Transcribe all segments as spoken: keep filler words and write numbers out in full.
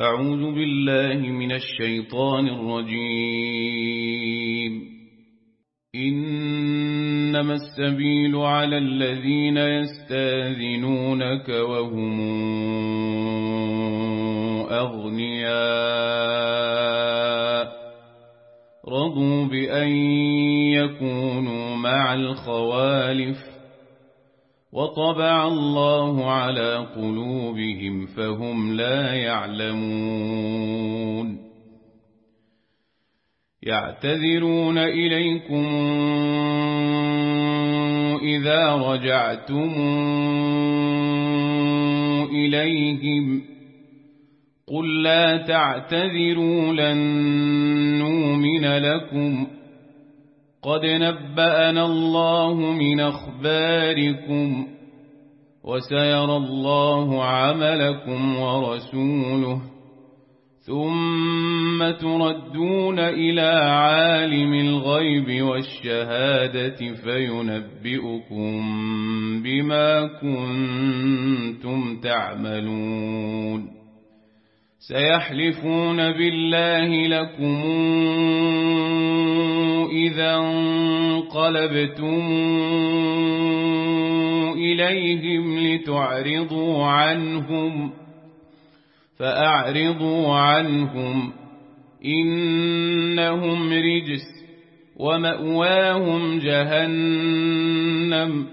أعوذ بالله من الشيطان الرجيم. إنما السبيل على الذين يستاذنونك وهم أغنياء رضوا بأن يكونوا مع الخوالف وطبع الله على قلوبهم فهم لا يعلمون. يعتذرون إليكم إذا رجعتم إليهم قل لا تعتذروا لن نؤمن لكم قد نبأنا الله من أخباركم وسيرى الله عملكم ورسوله ثم تردون إلى عالم الغيب والشهادة فينبئكم بما كنتم تعملون. سيحلفون بالله لكم إذا انقلبتم إليهم لتعرضوا عنهم فأعرضوا عنهم إنهم رجس ومأواهم جهنم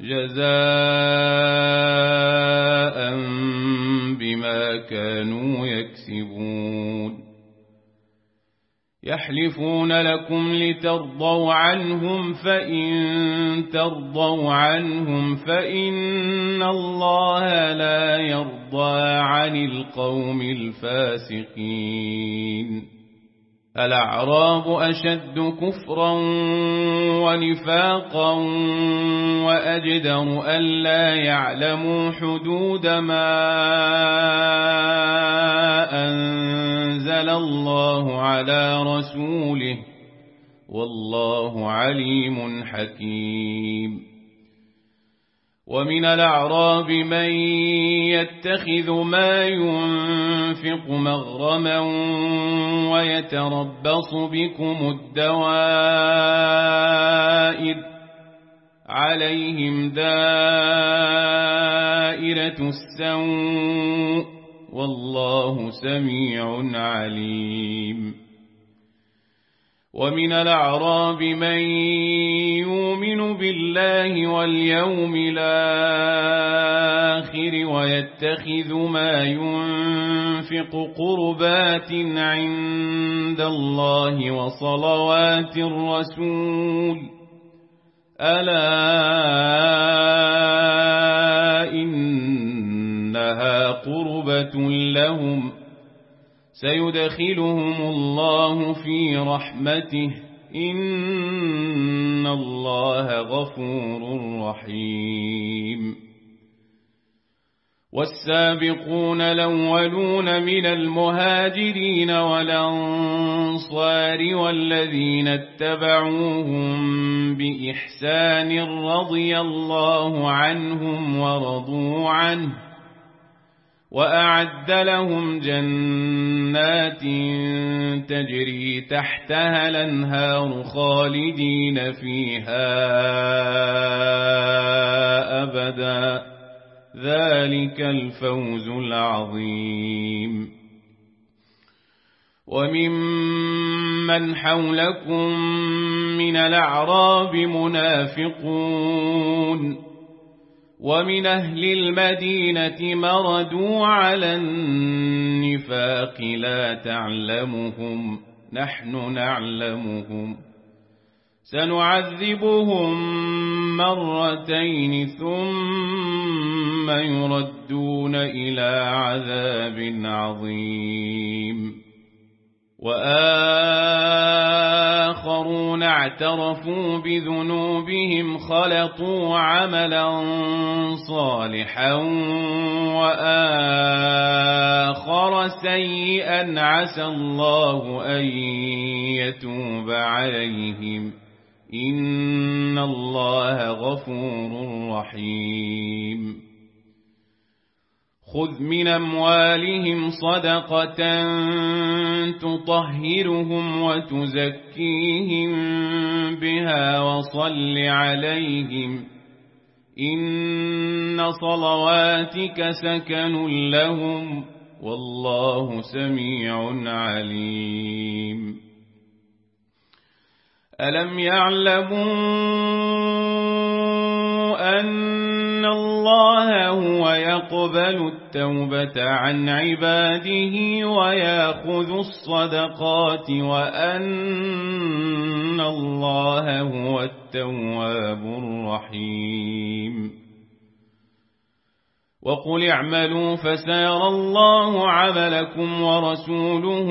جزاء بما كانوا يكسبون. يحلفون لكم لترضوا عنهم فإن ترضوا عنهم فإن الله لا يرضى عن القوم الفاسقين. الأعراب أشد كفرا ونفاقا وأجدر ألا يعلموا حدود ما أنزل الله على رسوله والله عليم حكيم. ومن الأعراب من يتخذ ما ينفق مغرما ويتربص بكم الدوائر عليهم دائرة السوء والله سميع عليم. ومن الأعراب من يؤمن بالله واليوم الآخر ويتخذ ما ينفق قربات عند الله وصلوات الرسول ألا إنها قربة لهم سيدخلهم الله في رحمته إن الله غفور رحيم. والسابقون الأولون من المهاجرين والأنصار والذين اتبعوهم بإحسان رضي الله عنهم ورضوا عنه وأعد لهم جنات تجري تحتها الأنهار خالدين فيها أبدا ذلك الفوز العظيم. وممن حولكم من الأعراب منافقون ومن أهل المدينة مردوا على النفاق لا تعلمهم نحن نعلمهم سنعذبهم مرتين ثم يردون إلى عذاب عظيم. وآخرون اعترفوا بذنوبهم خلطوا عملا صالحا وآخر سيئا عسى الله أن يتوب عليهم إن الله غفور رحيم. خذ من أموالهم صدقة تطهرهم وتزكيهم بها وصل عليهم إن صلواتك سكن لهم والله سميع عليم ألم يعلموا أن الله هو يقبل التوبة عن عباده ويأخذ الصدقات وأن الله هو التواب الرحيم وقل اعملوا فسيرى الله عملكم ورسوله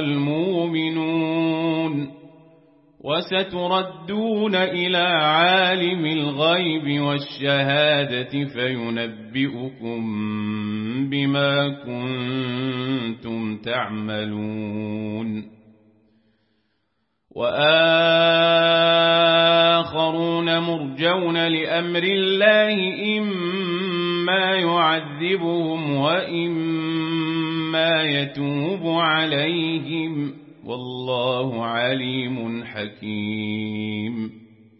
والمؤمنون وستردون إلى عالم الغيب والشهادة فينبئكم بما كنتم تعملون وآخرون مرجون لأمر الله إما يعذبهم وإما يتوب عليهم والله عليم حكيم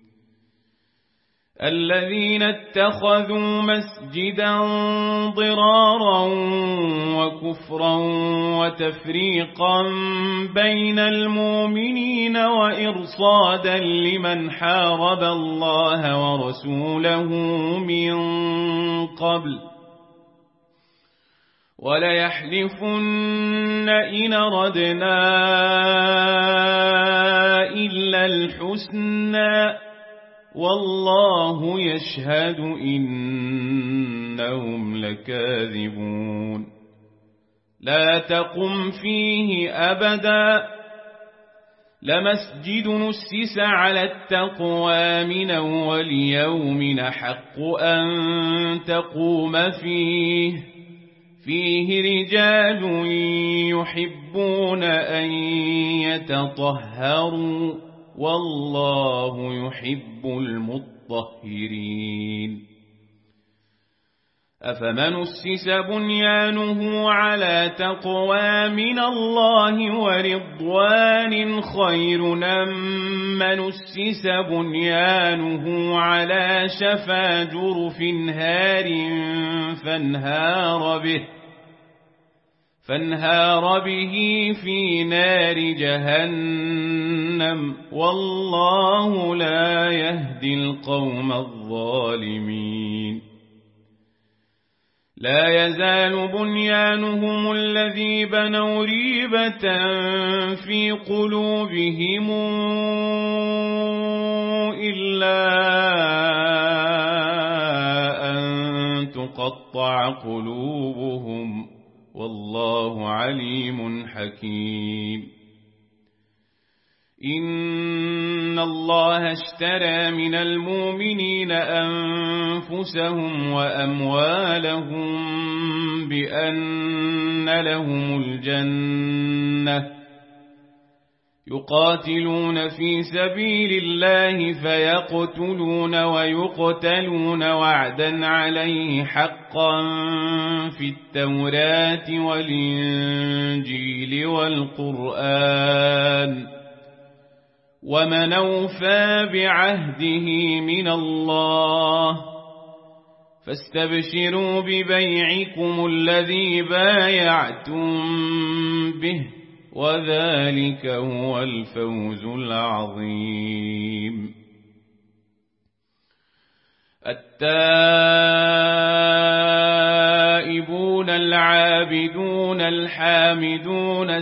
الذين اتخذوا مسجدا ضرارا وكفرا وتفريقا بين المؤمنين وإرصادا لمن حارب الله ورسوله من قبل وليحلفن إن ردنا إلا الحسنى والله يشهد إنهم لكاذبون لا تقم فيه أبدا لمسجد نسس على التقوى من أول يوم أحق أن تقوم فيه فيه رجال يحبون أن يتطهروا والله يحب المطهرين أفمن أسس بنيانه على تقوى من الله ورضوان خير أم من أسس بنيانه على شفا جرف هار فانهار به فانهار به في نار جهنم والله لا يهدي القوم الظالمين لا يزال بنيانهم الذي بنوا ريبة في قلوبهم إلا أن تقطع قلوبهم والله عليم حكيم إن الله اشترى من المؤمنين أنفسهم وأموالهم بأن لهم الجنة يقاتلون في سبيل الله فيقتلون ويقتلون وعدا عليه حقا في التوراة والإنجيل والقرآن ومن أوفى بعهده من الله فاستبشروا ببيعكم الذي بايعتم به وذلك هو الفوز العظيم التائبون العابدون الحامدون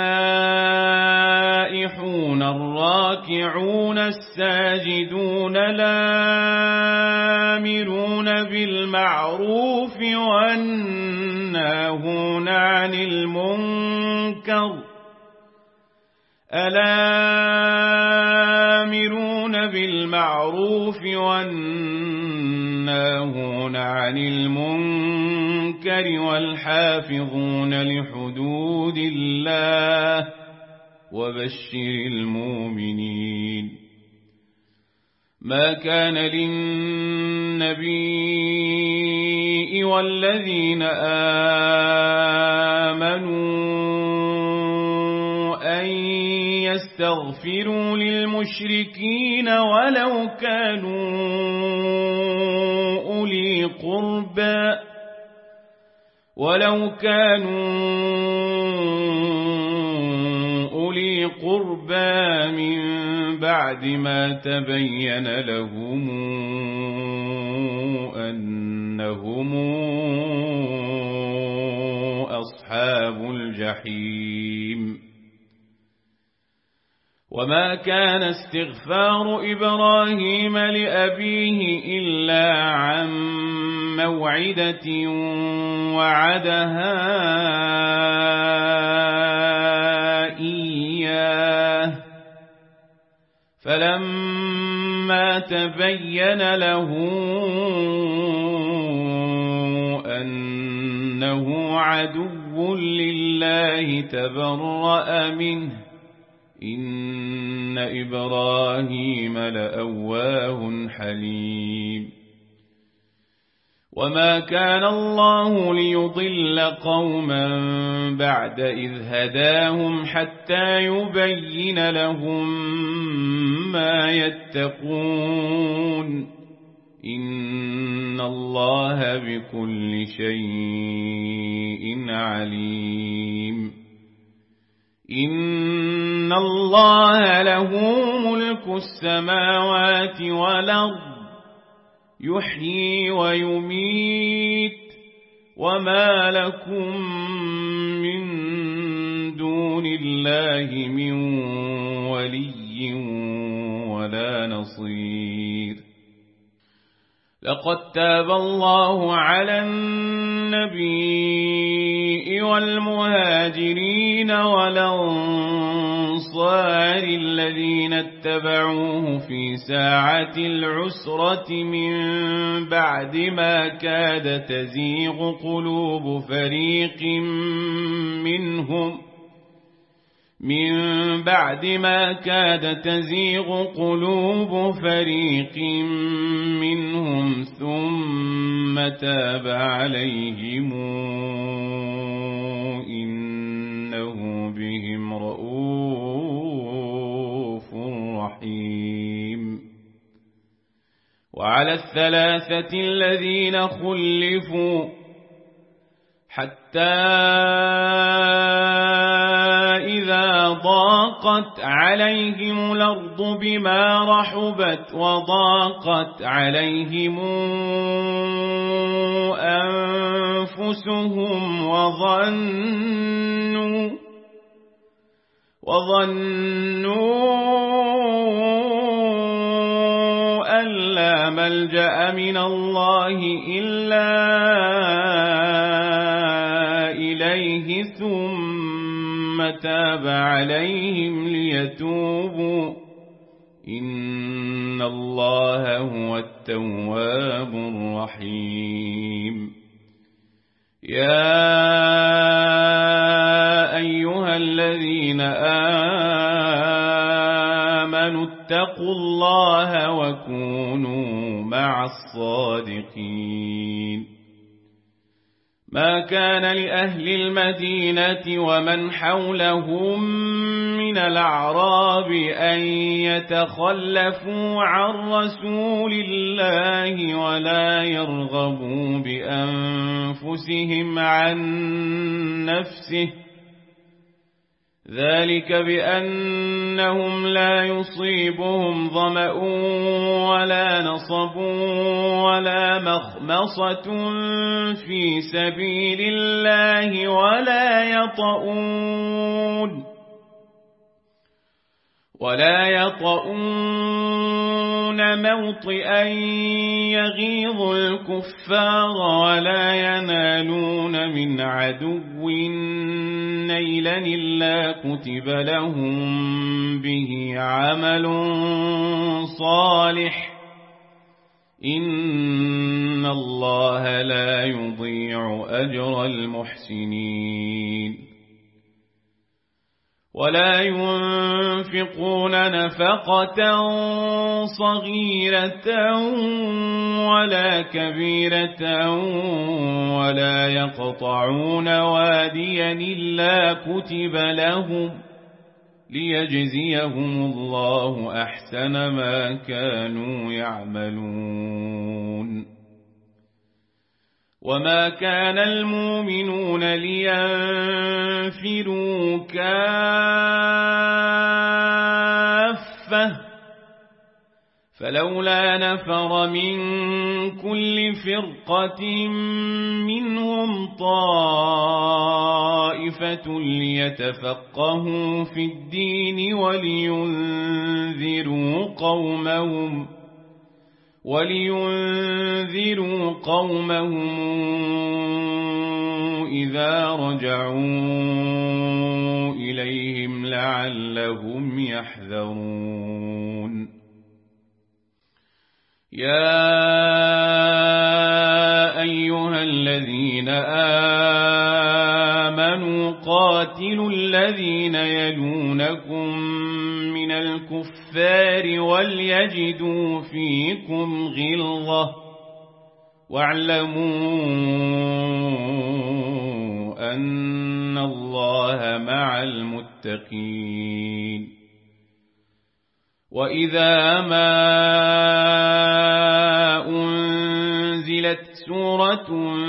السائحون الراكعون الساجدون الآمرون بالمعروف والناهون عن المنكر الآمرون بالمعروف والناهون عن المنكر والحافظون لحدود الله وبشر المؤمنين ما كان للنبي والذين آمنوا أن يستغفروا للمشركين ولو كانوا أولي قربى ولو كانوا أولي قربى من بعد ما تبين لهم أنهم أصحاب الجحيم وما كان استغفار إبراهيم لأبيه إلا عن موعدة وعدها إياه فلما تبين له أنه عدو لله تبرأ منه إن إبراهيم لأواه حليم وما كان الله ليضل قوما بعد إذ هداهم حتى يبين لهم ما يتقون إن الله بكل شيء عليم إن الله له ملك السماوات والأرض يحيي ويميت وما لكم من دون الله من ولي ولا نصير لقد تاب الله على النبي والمهاجرين والأنصار الذين اتبعوه في ساعة العسرة من بعد ما كاد تزيغ قلوب فريق منهم من بعد ما كاد تزيغ قلوب فريق منهم ثم تاب عليهم إنه بهم رؤوف رحيم وعلى الثلاثة الذين خلفوا حتى إذا ضاقت عليهم الأرض بما رحبت وضاقت عليهم أنفسهم وظنوا وظنوا أن لا ملجأ من الله إلا إليه ثم تاب عليهم ليتوبوا إن الله هو التواب الرحيم يا أيها الذين آمنوا اتقوا الله وكونوا مع الصادقين ما كان لأهل المدينة ومن حولهم من الأعراب أن يتخلفوا عن رسول الله ولا يرغبوا بأنفسهم عن نفسه ذلك بأنهم لا يصيبهم ظمأ ولا نصب ولا مخمصة في سبيل الله ولا يطؤون ولا يطؤون موطئا يغيظ الكفار ولا ينالون من عدو نيلا إلا كتب لهم به عمل صالح إن الله لا يضيع أجر المحسنين ولا ينفقون نفقة صغيرة ولا كبيرة ولا يقطعون واديا إلا كتب لهم ليجزيهم الله أحسن ما كانوا يعملون. وما كان المؤمنون لينفروا كافة فلولا نفر من كل فرقة منهم طائفة ليتفقهوا في الدين ولينذروا قومهم ولينذروا قومهم إذا رجعوا إليهم لعلهم يحذرون. يا أيها الذين آمنوا قاتلوا الذين يلونكم من الكفار وليجدوا فيكم غلظة واعلموا أن الله مع المتقين. وإذا ما أنزلت سورة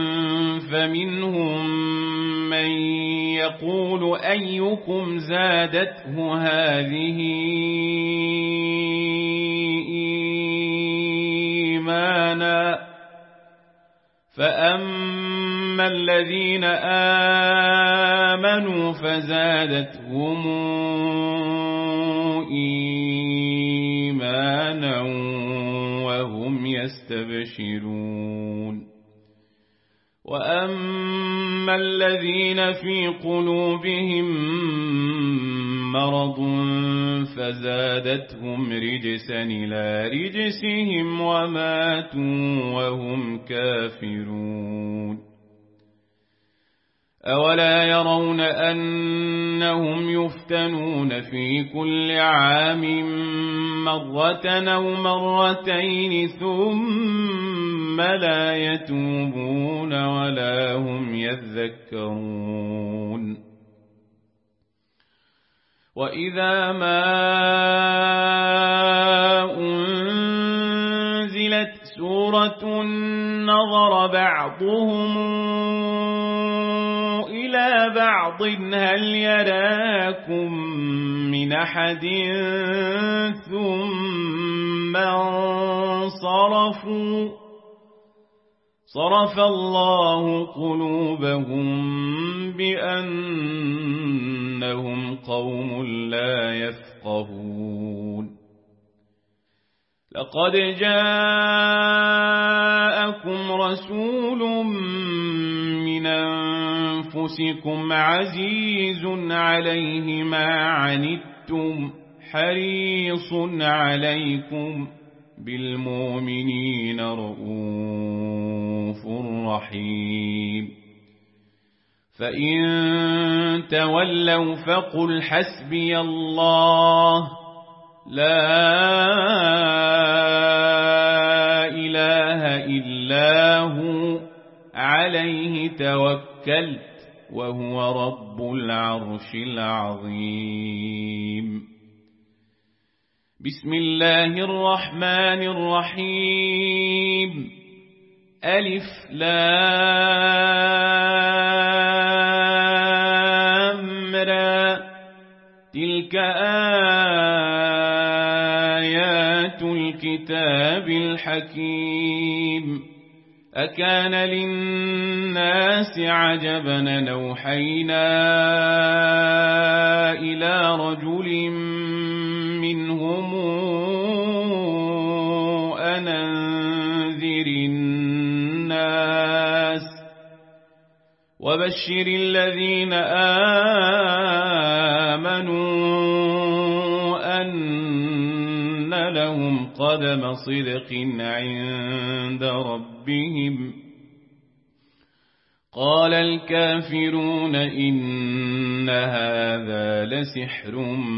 فمنهم من يقول أيكم زادته هذه إيمانا فأما الذين آمنوا فزادتهم إيمانا وهم يستبشرون. وأما الذين في قلوبهم مرض فزادتهم رجسا إلى رجسهم وماتوا وهم كافرون. أولا يرون أنهم يفتنون في كل عام مرة أو مرتين ثم لا يتوبون ولا هم يذكرون. وإذا ما أنزلت سورة نظر بعضهم إلى بعض هل يراكم من أحد ثم انصرفوا صرف الله قلوبهم بأنهم قوم لا يفقهون. لقد جاءكم رسول من أنفسكم عزيز عليه ما عنتم حريص عليكم بالمؤمنين رؤوف رحيم. فإن تولوا فقل حسبي الله لا إله إلا هو عليه توكلت وهو رب العرش العظيم. بسم الله الرحمن الرحيم. ألف لام را تلك آيات الكتاب الحكيم. أكان للناس عجبا أن أوحينا إلى رجل منهم أن أنذر الناس وبشر الذين آمنوا أن لهم قدم صدق عند ربهم قال الكافرون إن هذا لسحر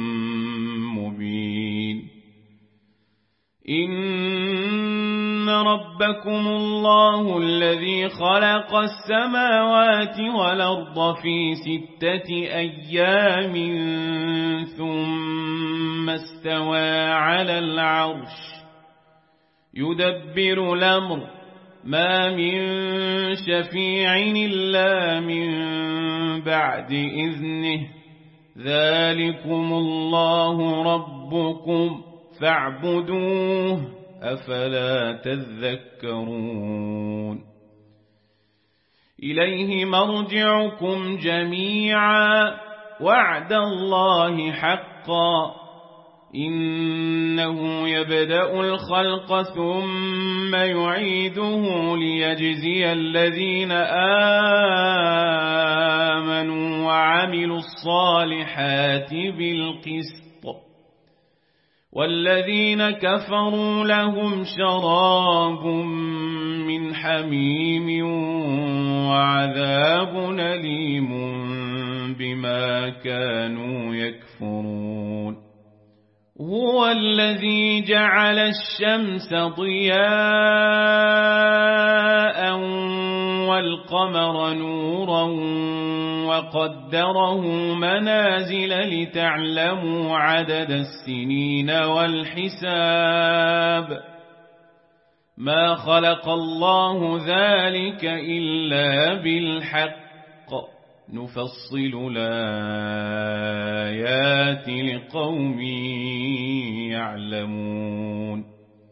مبين إن ربكم الله الذي خلق السماوات والأرض في ستة أيام ثم استوى على العرش يدبر الأمر ما من شفيع إلا من بعد إذنه ذلكم الله ربكم فاعبدوه أفلا تذكرون إليه مرجعكم جميعا وعد الله حقا إنه يبدأ الخلق ثم يعيده ليجزي الذين آمنوا وعملوا الصالحات بالقسط والذين كفروا لهم شراب من حميم وعذاب أليم بما كانوا يكفرون هو الذي جعل الشمس ضياء والقمر نورا وقدره منازل لتعلموا عدد السنين والحساب ما خلق الله ذلك إلا بالحق نفصل الآيات لقوم يعلمون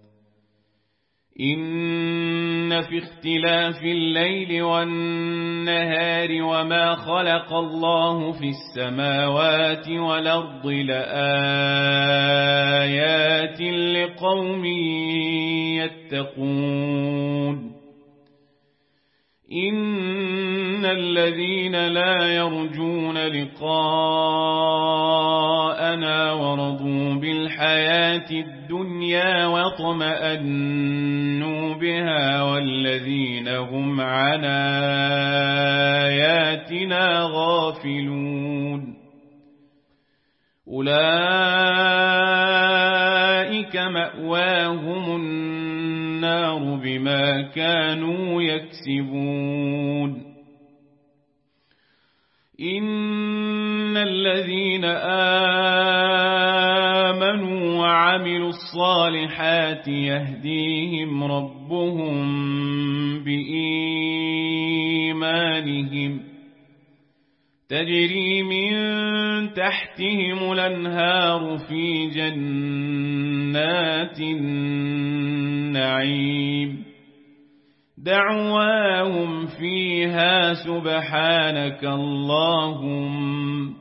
إن في اختلاف الليل والنهار وما خلق الله في السماوات والأرض لآيات لقوم يتقون إن الذين لا يرجون لقاءنا ورضوا بالحياة الدنيا واطمأنوا بها والذين هم عن آياتنا غافلون أولئك مأواهم النار بما كانوا يكسبون إن الذين آمنوا وعملوا الصالحات يهديهم ربهم بإيمانهم تجري من تحتهم الأنهار في جنات النعيم دعواهم فيها سبحانك اللهم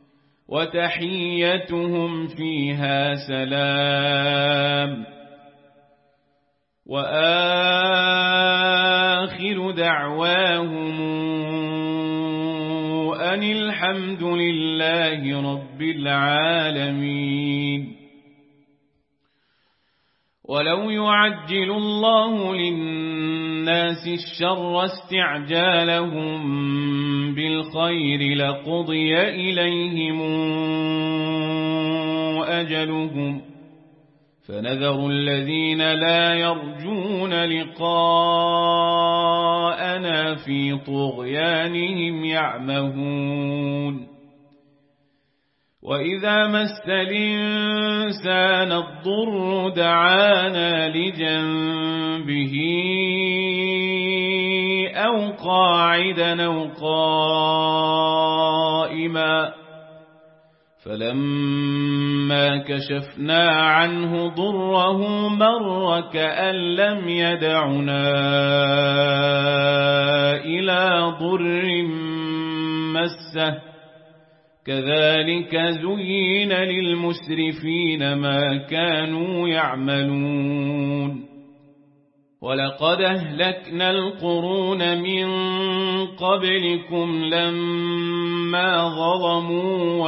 وتحيتهم فيها سلام وآخر دعواهم أن الحمد لله رب العالمين ولو يعجل الله للناس الشر استعجالهم بالخير لقضي إليهم أجلهم فنذر الذين لا يرجون لقاءنا في طغيانهم يعمهون وإذا مس الإنسان الضر دعانا لجنبه أو قاعدا أو قائما فلما كشفنا عنه ضره مر كأن لم يدعنا إلى ضر مسه كذلك زين للمسرفين ما كانوا يعملون ولقد أهلكنا القرون من قبلكم لما ظلموا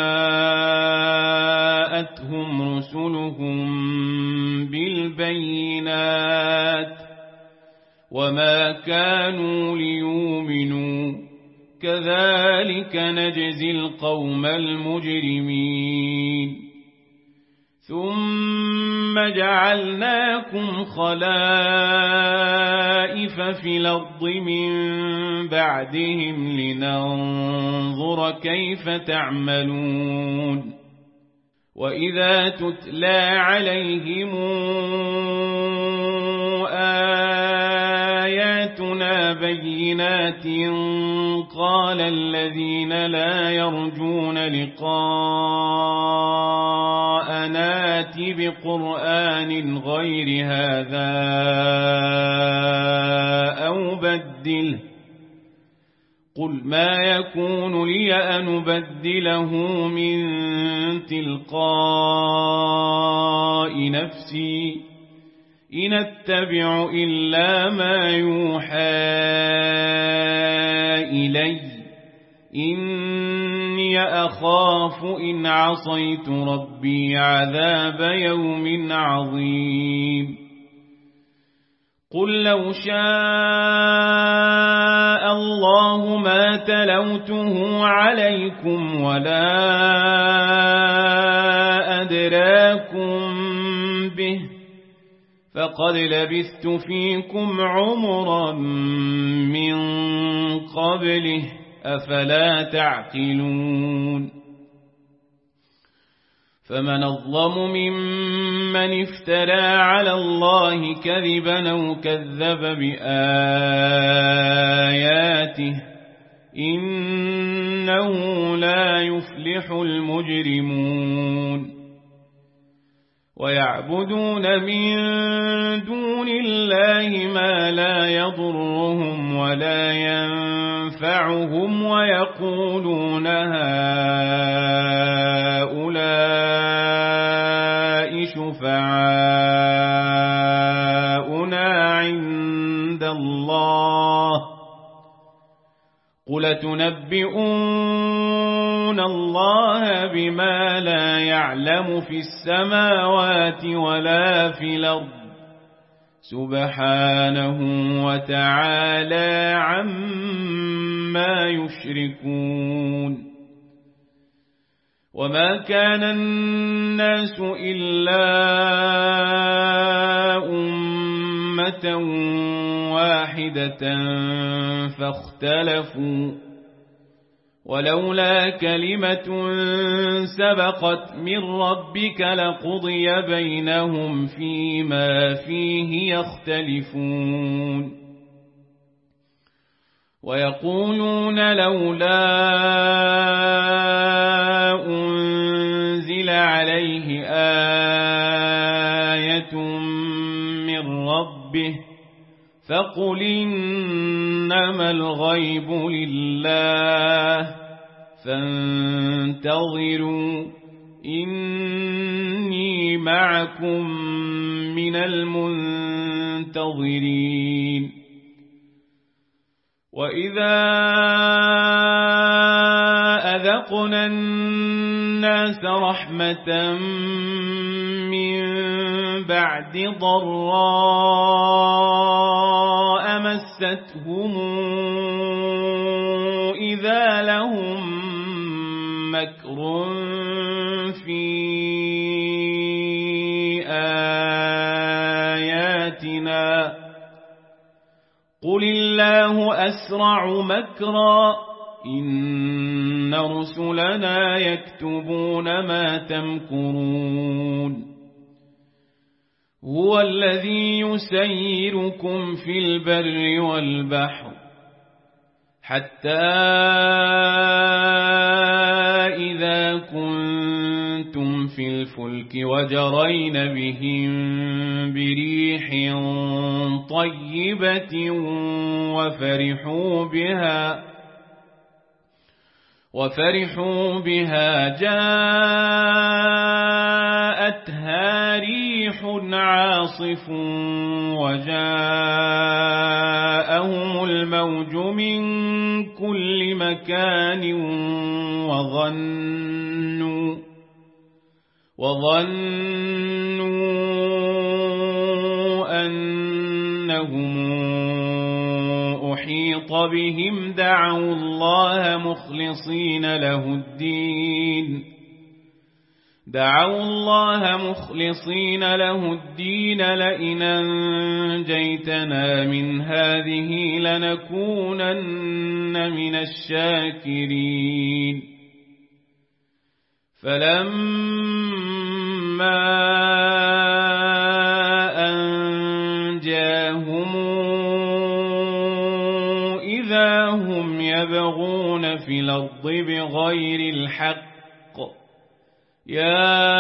وجاءتهم رسلهم بالبينات وما كانوا ليؤمنوا كذلك نجزي القوم المجرمين ثم جعلناكم خلائف في الأرض من بعدهم لننظر كيف تعملون وإذا تتلى عليهم آياتنا بينات قال الذين لا يرجون لقاءنا ائت بقرآن غير هذا أو بدله قل ما يكون لي أن أبدله من تلقاء نفسي إن أتبع إلا ما يوحى إلي إني أخاف إن عصيت ربي عذاب يوم عظيم قل لو شاء الله ما تلوته عليكم ولا أدراكم به فقد لبثت فيكم عمرا من قبله أفلا تعقلون فمن أظلم ممن افترى على الله كذبا أو كذب بآياته إنه لا يفلح المجرمون ويعبدون من دون الله ما لا يضرهم ولا ينفعهم ويقولون هؤلاء شفعاؤنا عند الله قل تنبئون الله بما لا يعلم في السماوات ولا في الأرض سبحانه وتعالى عما يشركون وما كان الناس إلا أمة واحدة فاختلفوا ولولا كلمة سبقت من ربك لقضي بينهم فيما فيه يختلفون ويقولون لولا أنزل عليه آية من ربه فقل إنما الغيب لله فانتظروا إني معكم من المنتظرين وإذا أذقنا الناس رحمة من بعد ضراء مستهم إذا لهم مكر في آياتنا قل الله أسرع مكرا إن رسلنا يكتبون ما تمكرون هو الذي يسيركم في البر والبحر حتى إذا كنتم في الفلك وجرين بهم بريح طيبة وفرحوا بها وفرحوا بها جاءتها ريح عاصف وجاءهم الموج من كل مكان وظنوا وظنوا أنهم بهم دعوا الله مخلصين له الدين دعوا الله مخلصين له الدين لئن أنجيتنا من هذه لنكونن من الشاكرين فلما أنجاهم إذا هم يبغون في الأرض بغير الحق يا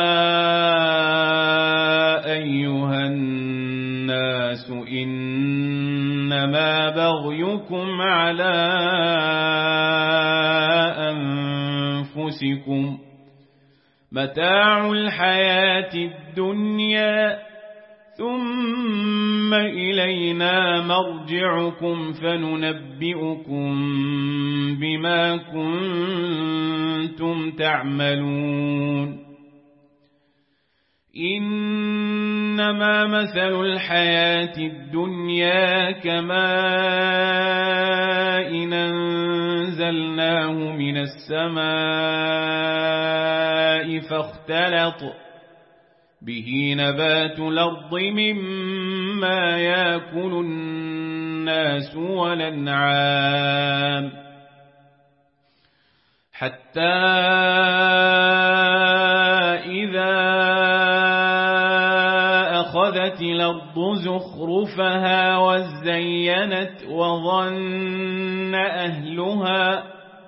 أيها الناس إنما بغيكم على أنفسكم متاع الحياة الدنيا ثم إلينا مرجعكم فننبئكم بما كنتم تعملون إنما مثل الحياة الدنيا كماء أنزلناه من السماء فاختلط به نبات الأرض مما يأكل الناس والأنعام حتى إذا أخذت الأرض زخرفها وزينت وظن أهلها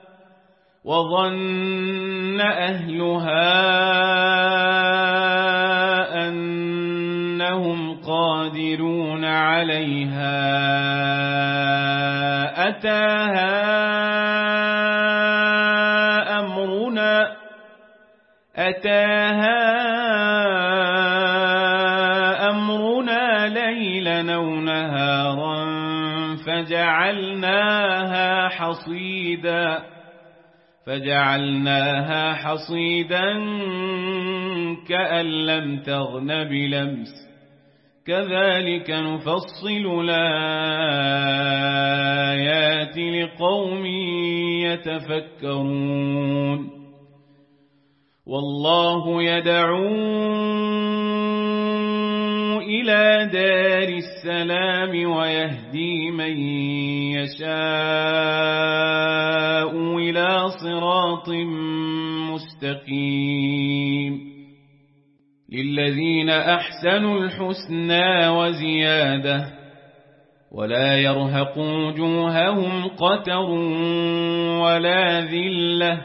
وظن أهلها أنهم قادرون عليها أتاها أمرنا أتاها أمرنا ليلا أو نهارا فجعلناها حصيدا فجعلناها حصيدا كأن لم تغن بلمس كذلك نفصل الآيات لقوم يتفكرون والله يدعو إلى دار السلام ويهدي من يشاء إلى صراط مستقيم للذين أحسنوا الحسنى وزيادة ولا يرهق وجوههم قتر ولا ذلة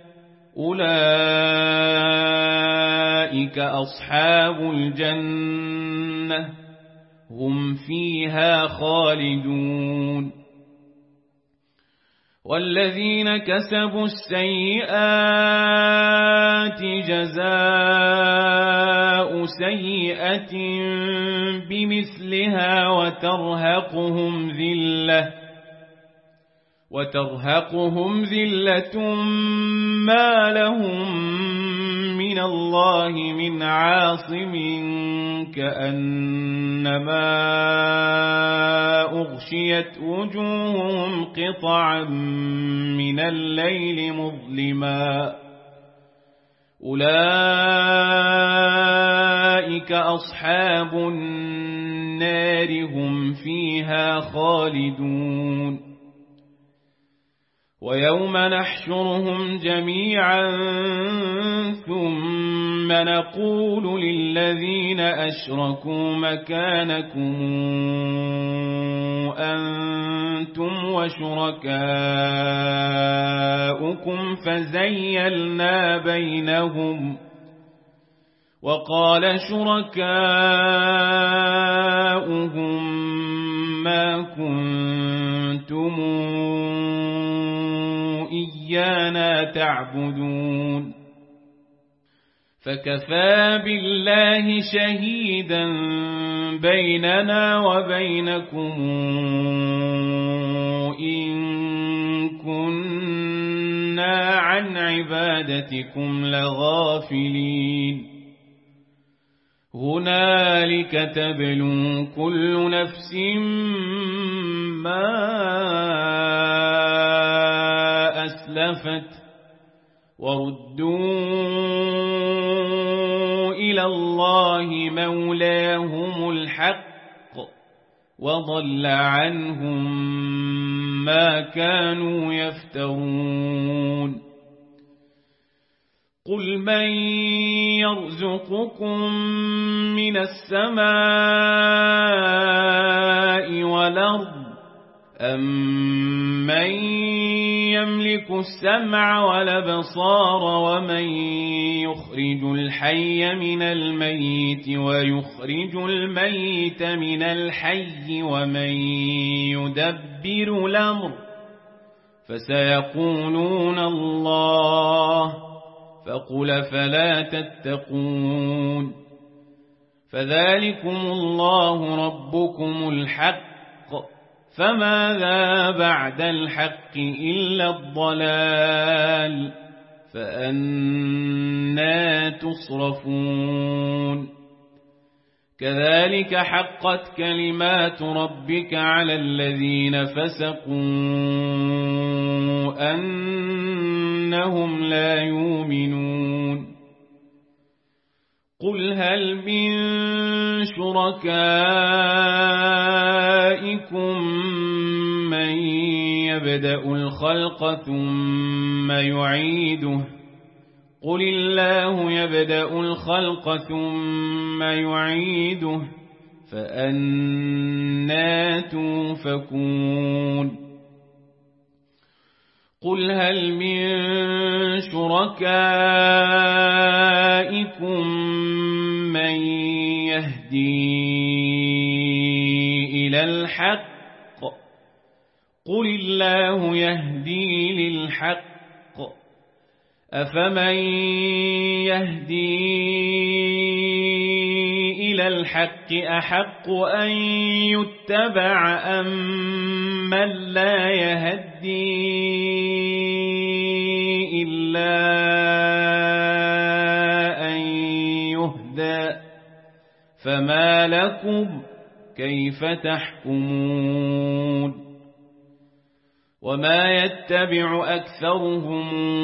أولئك أصحاب الجنة هم فيها خالدون والذين كسبوا السيئات جزاء سيئة بمثلها وترهقهم ذلة وترهقهم ذلة ما لهم من الله من عاصم كأنما أغشيت وجوههم قطعا من الليل مظلما أولئك أصحاب النار هم فيها خالدون ويوم نحشرهم جميعا ثم نقول للذين أشركوا مكانكم أنتم وشركاؤكم فزيلنا بينهم وقال شركاؤهم ما كنتم إيانا تعبدون فكفى بالله شهيدا بيننا وبينكم إن كنا عن عبادتكم لغافلين هنالك تبلو كل نفس ما أسلفت وردوا إلى الله مولاهم الحق وضل عنهم ما كانوا يفترون قل من يرزقكم من السماء والأرض أم من يملك السمع والأبصار ومن يخرج الحي من الميت ويخرج الميت من الحي ومن يدبر الأمر فسيقولون الله فقل فلا تتقون فذلكم الله ربكم الحق فماذا بعد الحق إلا الضلال فأنى تصرفون كذلك حقت كلمات ربك على الذين فسقوا أنهم لا يؤمنون قل هل من شركائكم من يبدأ الخلق ثم يعيده قل الله يبدأ الخلق ثم يعيده فأنى توفكون قل هل من شركائكم من يهدي إلى الحق قل الله يهدي للحق أفمن يهدي إلى الحق أحق أن يتبع أم من لا يهدي إلا أن يهدى فما لكم كيف تحكمون وما يتبع أكثرهم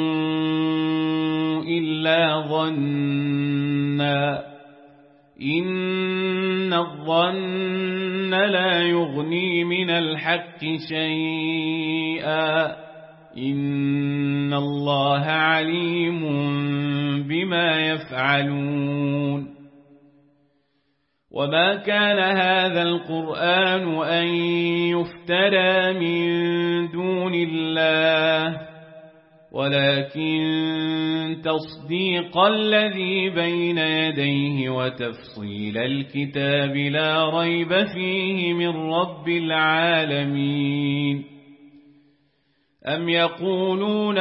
إلا ظنا إن الظن لا يغني من الحق شيئا إن الله عليم بما يفعلون وما كان هذا القرآن أن يفترى من دون الله ولكن تصديق الذي بين يديه وتفصيل الكتاب لا ريب فيه من رب العالمين أم يقولون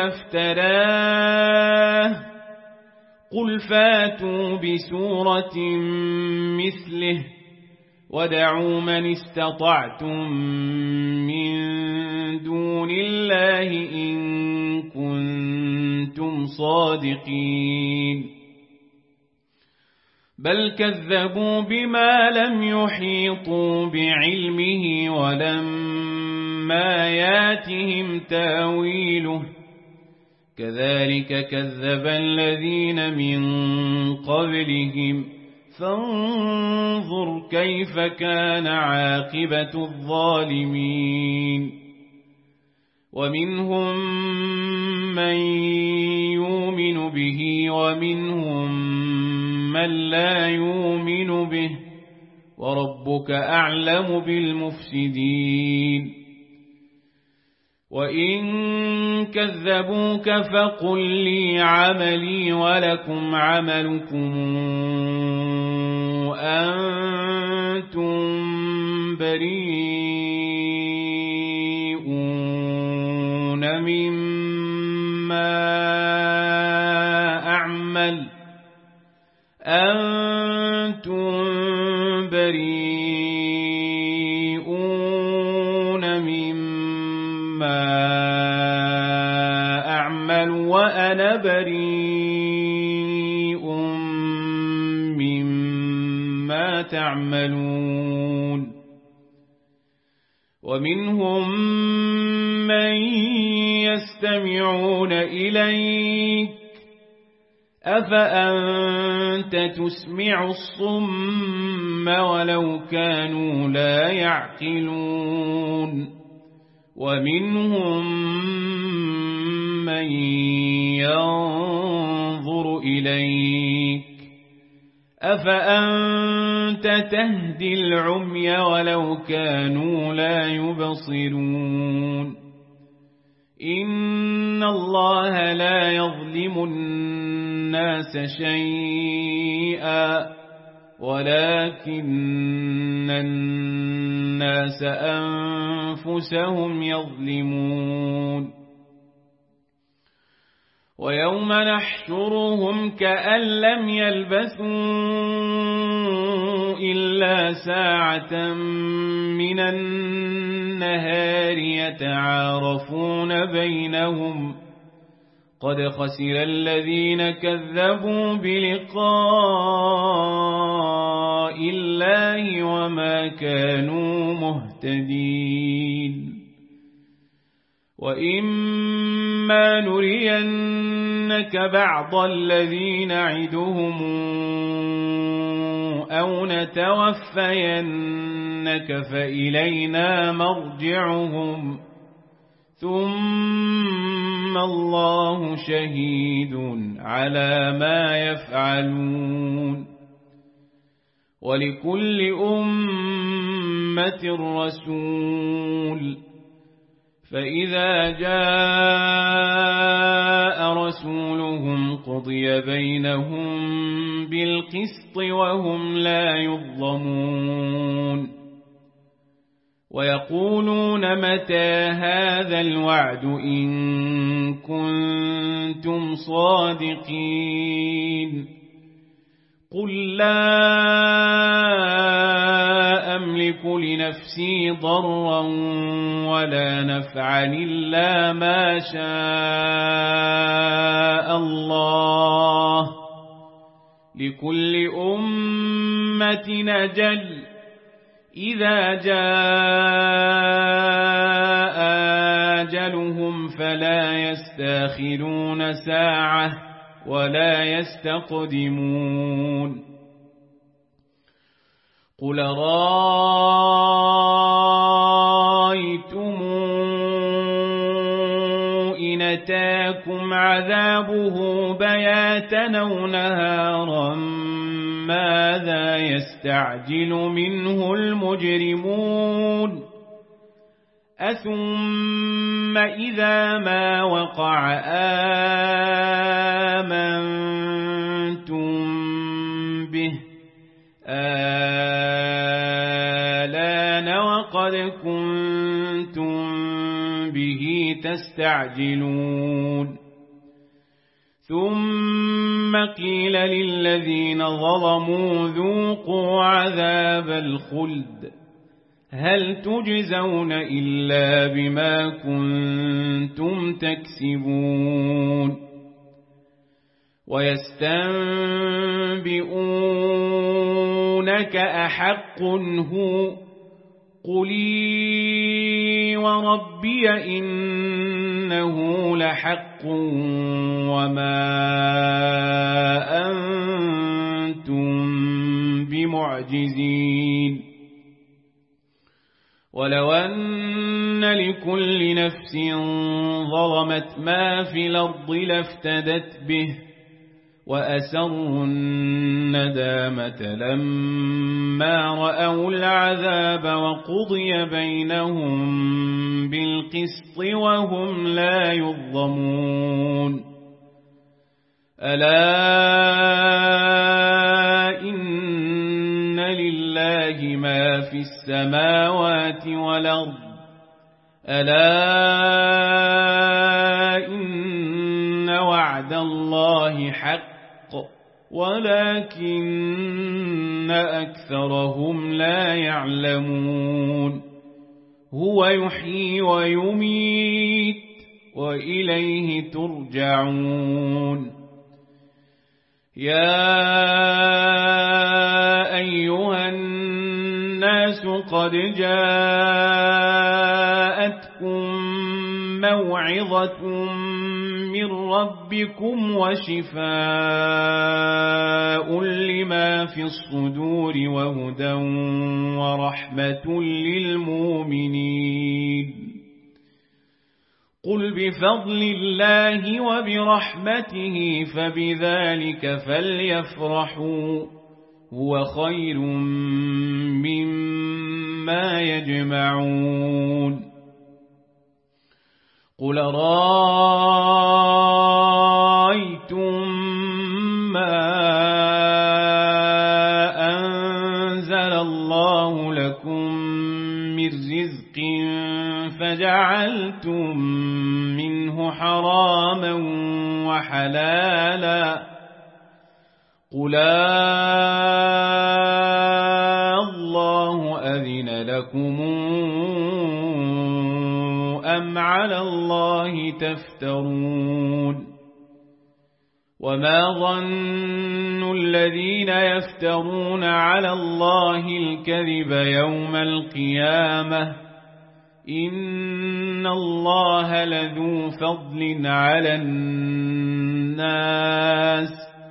افتراه قل فاتوا بسورة مثله ودعوا من استطعتم من دون الله إن كنتم صادقين بل كذبوا بما لم يحيطوا بعلمه ولما ياتهم تاويله كذلك كذب الذين من قبلهم فانظر كيف كان عاقبة الظالمين ومنهم من يؤمن به ومنهم من لا يؤمن به وربك أعلم بالمفسدين وإن كذبوك فقل لي عملي ولكم عملكم أنتم بريئون مما أعمل أنتم بريئون مما أعمل وأنا بريء مما ما تعملون ومنهم من يستمعون إليك أفأنت تسمع الصم ولو كانوا لا يعقلون ومنهم من ينظر إليك أفأنت تهدي العمي ولو كانوا لا يبصرون إن الله لا يظلم الناس شيئا ولكن الناس أنفسهم يظلمون ويوم نحشرهم كأن لم يلبثوا إلا ساعة من النهار يتعارفون بينهم قد خسر الذين كذبوا بلقاء الله وما كانوا مهتدين وإما نرينك بعض الذين نعدهم أو نتوفينك فإلينا مرجعهم ثم الله شهيد على ما يفعلون ولكل أمة رسول فإذا جاء رسولهم قضي بينهم بالقسط وهم لا يظلمون ويقولون متى هذا الوعد إن كنتم صادقين قل لا أملك لنفسي ضرا ولا نفعا إلا ما شاء الله لكل أمة أجل إذا جاء أجلهم فلا يستأخرون ساعة ولا يستقدمون قل رأيتم إن أتاكم عذابه بياتا أو نهارا ماذا يستعجل منه المجرمون أثم إذا ما وقع آمنتم به آلان وقد كنتم به تستعجلون ثم قيل للذين ظلموا ذوقوا عذاب الخلد هل تجزون إلا بما كنتم تكسبون ويستنبئونك أحق هو قلي وربي إنه لحق وما أنتم بمعجزين ولو أن لكل نفس ظلمت ما في الأرض لافتدت به وأسروا الندامة لما رأوا العذاب وقضي بينهم بالقسط وهم لا يظلمون ألا إن لله ما في السماوات والأرض ألا إن وعد الله حق ولكن أكثرهم لا يعلمون هو يحيي ويميت وإليه ترجعون يا أيها قد جاءتكم موعظة من ربكم وشفاء لما في الصدور وهدى ورحمة للمؤمنين قل بفضل الله وبرحمته فبذلك فليفرحوا هو خير مما يجمعون قل رأيتم ما أنزل الله لكم من رزق فجعلتم منه حراما وحلالا قل الله أذن لكم أم على الله تفترون وما ظن الذين يفترون على الله الكذب يوم القيامة إن الله لذو فضل على الناس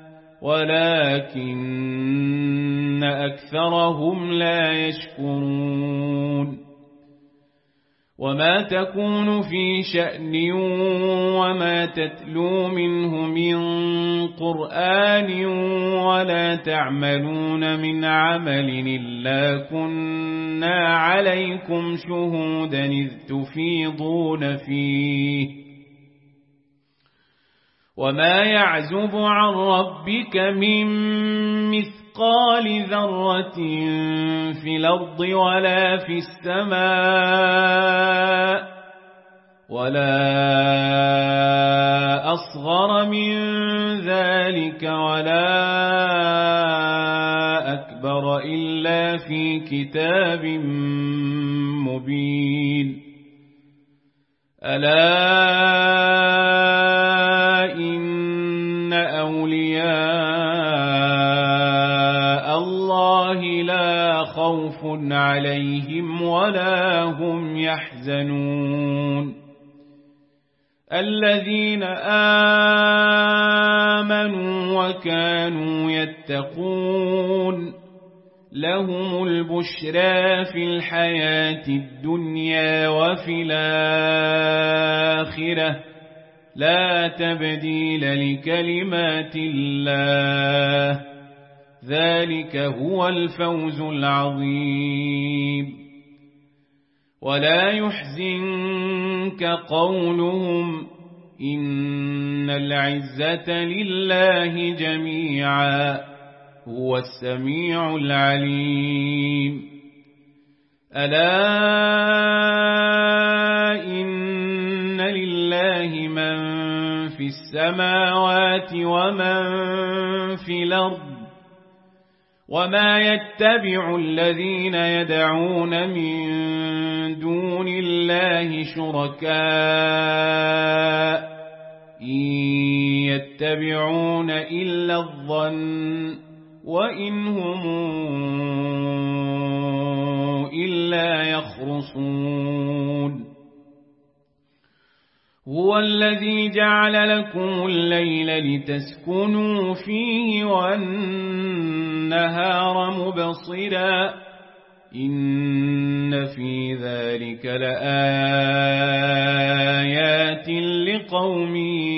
ولكن أكثرهم لا يشكرون وما تكون في شأن وما تتلو منه من قرآن ولا تعملون من عمل إلا كنا عليكم شهودا إذ تفيضون فيه وما يعزب عن ربك من مثقال ذرة في الأرض ولا في السماء ولا أصغر من ذلك ولا أكبر إلا في كتاب مبين ألا إن أولياء الله لا خوف عليهم ولا هم يحزنون الذين آمنوا وكانوا يتقون لهم البشرى في الحياة الدنيا وفي الآخرة لا تبديل لكلمات الله ذلك هو الفوز العظيم ولا يحزنك قولهم إن العزة لله جميعا هو السميع العليم ألا إن لله من في السماوات ومن في الأرض وما يتبع الذين يدعون من دون الله شركاء إن يتبعون إلا الظن وإن هم إلا يخرصون هو الذي جعل لكم الليل لتسكنوا فيه والنهار مبصرا إن في ذلك لآيات لقوم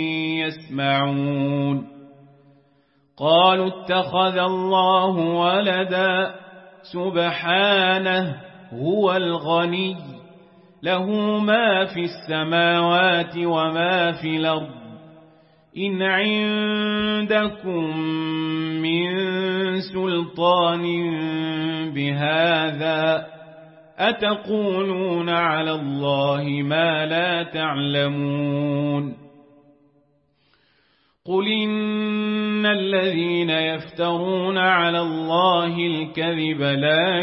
يسمعون قالوا اتخذ الله ولدا سبحانه هو الغني له ما في السماوات وما في الأرض إن عندكم من سلطان بهذا أتقولون على الله ما لا تعلمون قل إن الذين يفترون على الله الكذب لا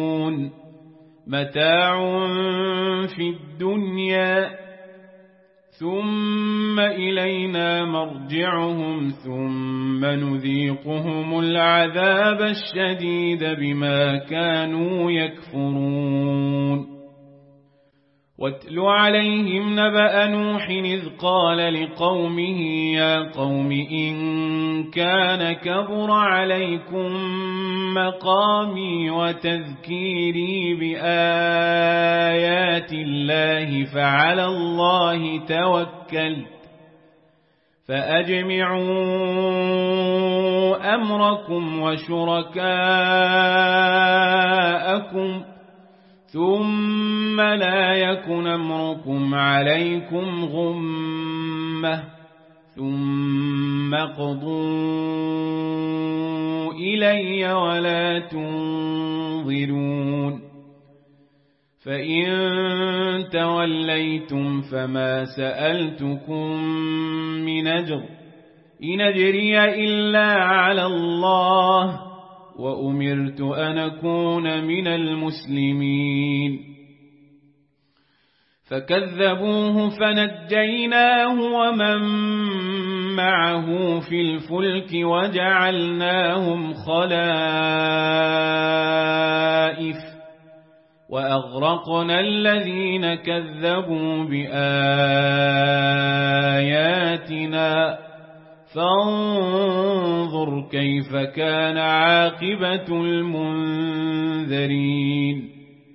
يفلحون متاع في الدنيا ثم إلينا مرجعهم ثم نذيقهم العذاب الشديد بما كانوا يكفرون واتل عليهم نبأ نوح إذ قال لقومه يا قوم إن كان كبر عليكم مقامي وتذكيري بآيات الله فعلى الله توكلت فأجمعوا أمركم وشركاءكم ثم لا يكن أمركم عليكم غمة ثم اقضوا إلي ولا تنظرون فإن توليتم فما سألتكم من أجر إن أجري إلا على الله وأمرت أن أكون من المسلمين فكذبوه فنجيناه ومن معه في الفلك وجعلناهم خلائف وأغرقنا الذين كذبوا بآياتنا فانظر كيف كان عاقبة المنذرين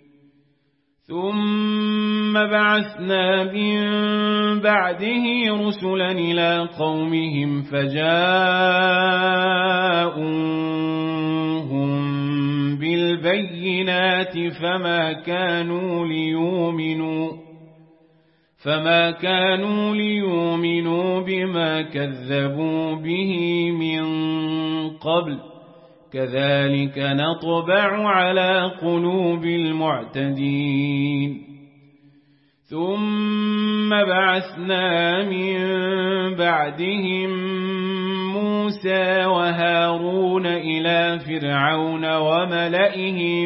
ثم بعثنا من بعده رسلا إلى قومهم فجاءوهم بالبينات فما كانوا ليؤمنوا فما كانوا ليؤمنوا بما كذبوا به من قبل كذلك نطبع على قلوب المعتدين ثم بعثنا من بعدهم موسى وهارون إلى فرعون وملئه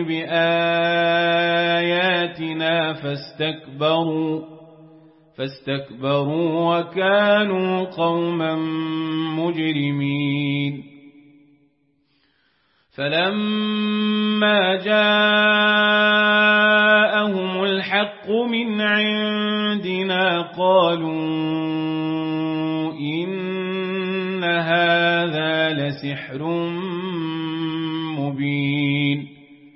بآياتنا فاستكبروا فاستكبروا وكانوا قوما مجرمين فلما جاءهم الحق من عندنا قالوا إن هذا لسحر مبين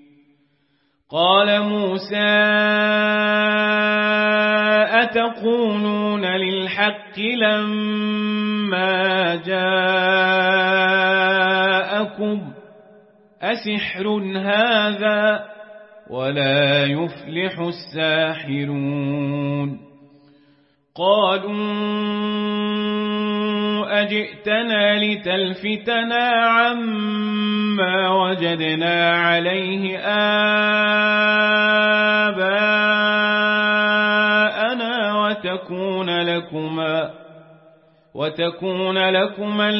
قال موسى أتقولون للحق لما جاءكم أسحر هذا ولا يفلح الساحرون قالوا أجئتنا لتلفتنا عما وجدنا عليه آباءنا وتكون لكما وتكون لكما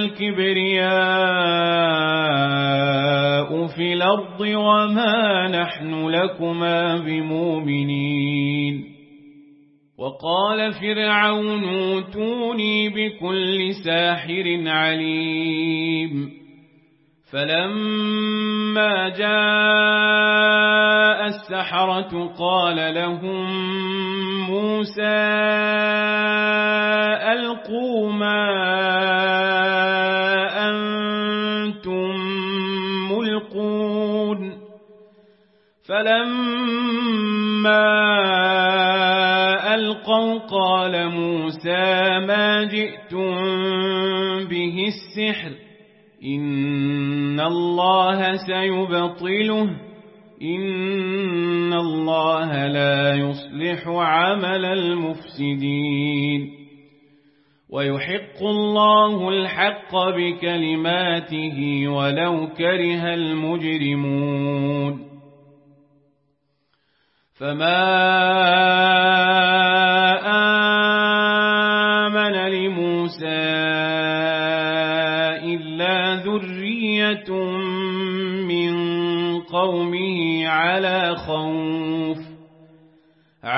الكبرياء في الأرض وما نحن لكما بمؤمنين وقال فرعون ائتوني بكل ساحر عليم فلما جاء السحرة قال لهم موسى ألقوا ما أنتم ملقون فلما ألقوا قال موسى ما جئتم به السحر إن الله سيبطله إن الله لا يصلح عمل المفسدين ويحق الله الحق بكلماته ولو كره المجرمون فما آمن لموسى إلا ذرية من قومه على خوف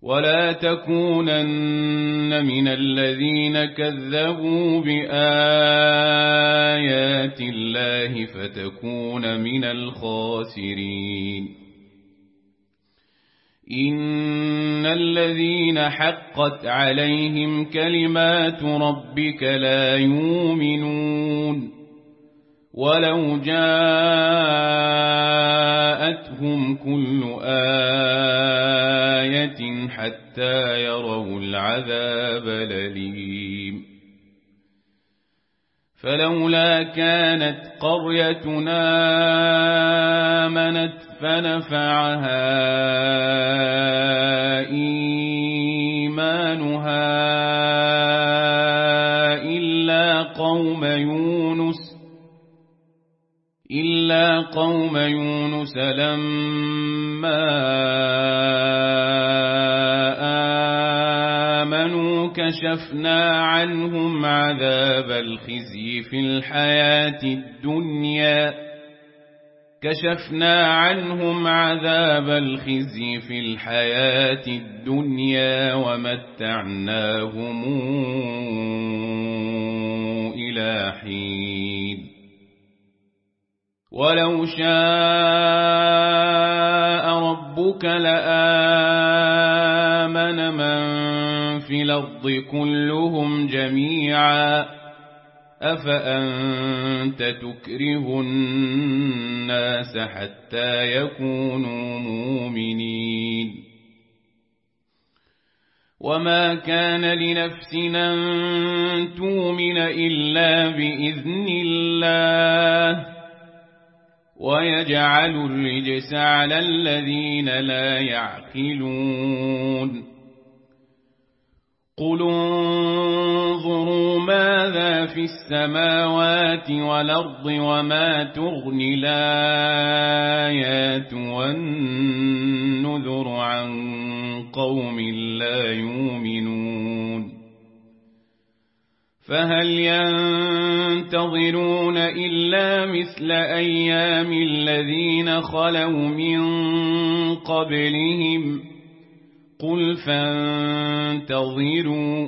ولا تكونن من الذين كذبوا بآيات الله فتكون من الخاسرين إن الذين حقت عليهم كلمات ربك لا يؤمنون ولو جاءتهم كل آية حتى يروا العذاب الأليم فلولا كانت قريتنا آمنت فنفعها إيمانها إلا قوم يونس إلا قوم يونس لما آمنوا كشفنا عنهم عذاب الخزي في الحياة الدنيا كشفنا عنهم عذاب الخزي في الحياة الدنيا ومتعناهم إلى حين ولو شاء ربك لآمن من في الأرض كلهم جميعا أفأنت تكره الناس حتى يكونوا مؤمنين وما كان لنفس أن تؤمن إلا بإذن الله ويجعل الرجس على الذين لا يعقلون قل انظروا ماذا في السماوات والأرض وما تغني الآيات والنذر عن قوم لا يؤمنون فهل ينتظرون إلا مثل أيام الذين خلوا من قبلهم قل فانتظروا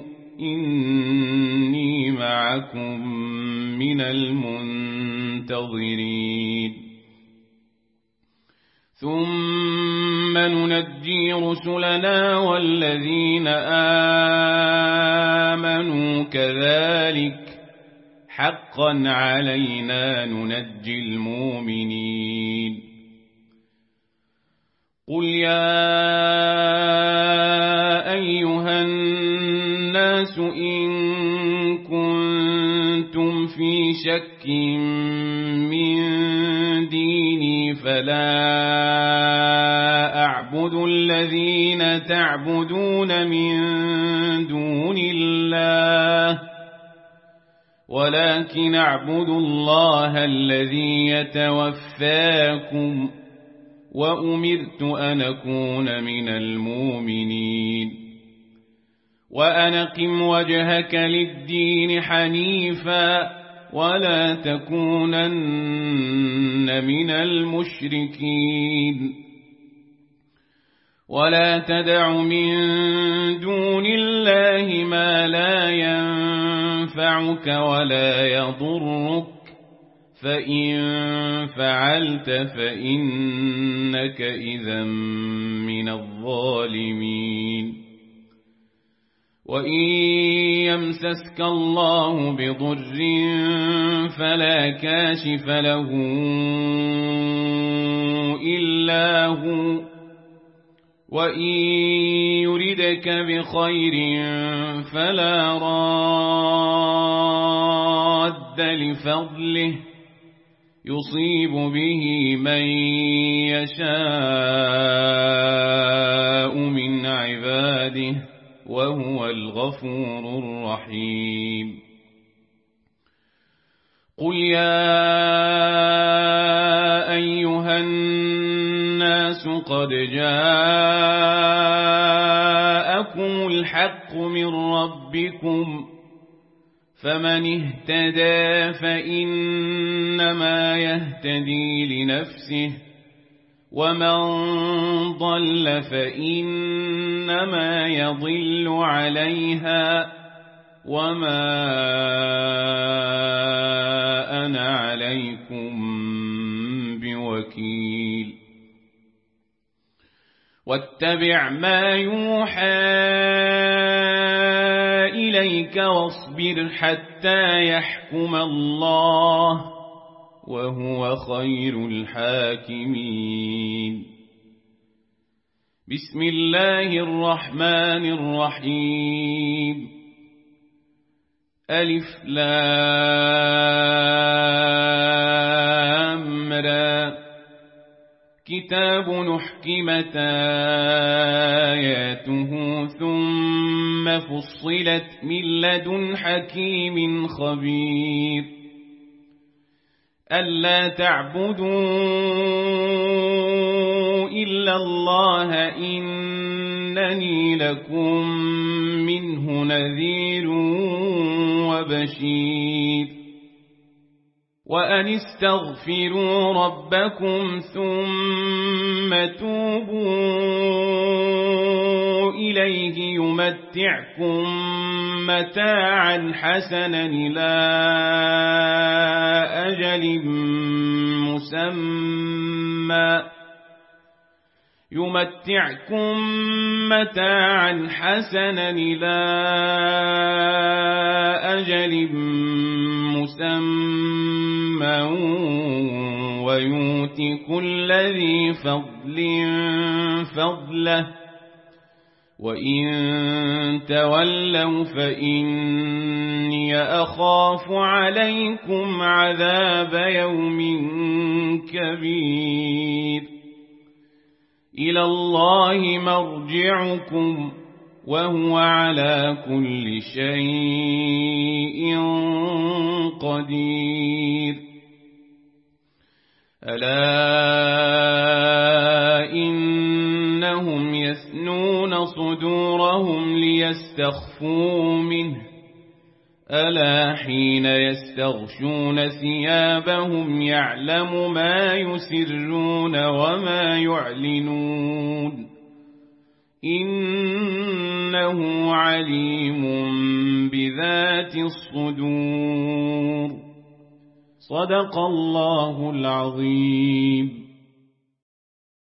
إني معكم من المنتظرين ثم ننجي رسلنا والذين آمنوا كذلك حقا علينا ننجي المؤمنين قل يا أيها الناس إن كنتم في شك من ديني فلا أعبد الذين تعبدون من دون الله ولكن أعبد الله الذي يتوفاكم وأمرت أن أكون من المؤمنين وأن أقم وجهك للدين حنيفا ولا تكونن من المشركين ولا تدع من دون الله ما لا ينفعك ولا يضرك فإن فعلت فإنك إذا من الظالمين وإن يمسسك الله بضر فلا كاشف له إلا هو وإن يردك بخير فلا راد لفضله يصيب به من يشاء من عباده وهو الغفور الرحيم قل يا أيها الناس قد جاءكم الحق من ربكم فمن اهتدى فإنما يهتدي لنفسه ومن ضل فإنما يضل عليها وما أنا عليكم بوكيل واتبع ما يوحى إليك واصبر حتى يحكم الله وهو خير الحاكمين. بسم الله الرحمن الرحيم. ألف لام را كتاب نحكمت آياته ثم فصلت من لدن حكيم خبير ألا تعبدوا إلا الله إنني لكم منه نذير وبشير وأن استغفروا ربكم ثم توبوا إليه يمتعكم متاعا حسنا إلى أجل مسمى يمتعكم متاعا حسنا إلى أجل مسمى ويؤتي كل ذي فضل فضله وإن تولوا فإني أخاف عليكم عذاب يوم كبير. إلى الله مرجعكم وهو على كل شيء قدير. ألا إنهم يثنون صدورهم ليستخفوا منه ألا حين يستغشون ثيابهم يعلم ما يسرون وما يعلنون إنه عليم بذات الصدور. صدق الله العظيم.